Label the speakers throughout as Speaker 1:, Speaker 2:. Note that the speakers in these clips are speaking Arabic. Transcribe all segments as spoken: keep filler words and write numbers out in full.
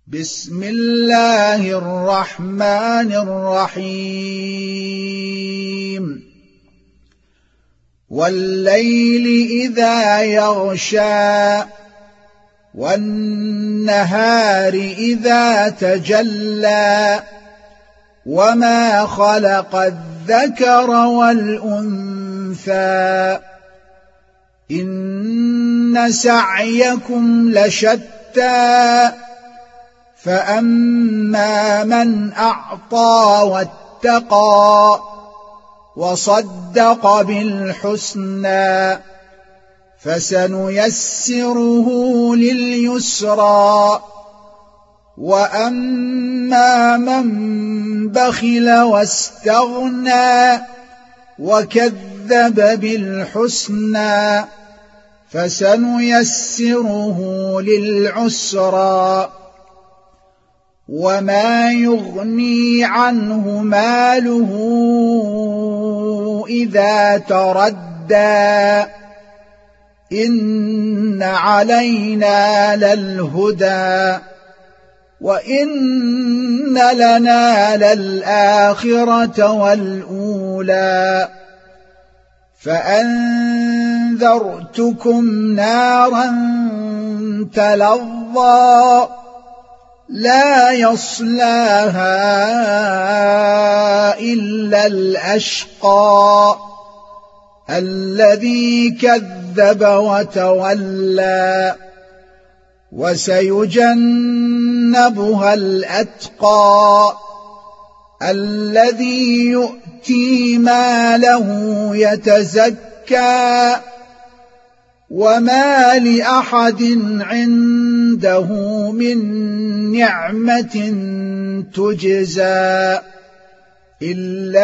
Speaker 1: بسم الله الرحمن الرحيم والليل إذا يغشى والنهار إذا تجلى وما خلق الذكر والأنثى إن سعيكم لشتى فأما من أعطى واتقى وصدق بالحسنى فسنيسره لليسرى وأما من بخل واستغنى وكذب بالحسنى فسنيسره للعسرى وما يغني عنه ماله إذا تردى إن علينا للهدى وإن لنا للآخرة والأولى فأنذرتكم نارا تلظى لا يصلاها إلا الأشقى الذي كذب وتولى وسيجنبها الأتقى الذي يؤتي ماله يتزكى وما لأحد عنده من نعمة تجزى إلا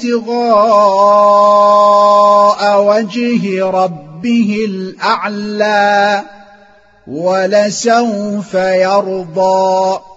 Speaker 1: ابتغاء وجه ربه الأعلى ولسوف يرضى.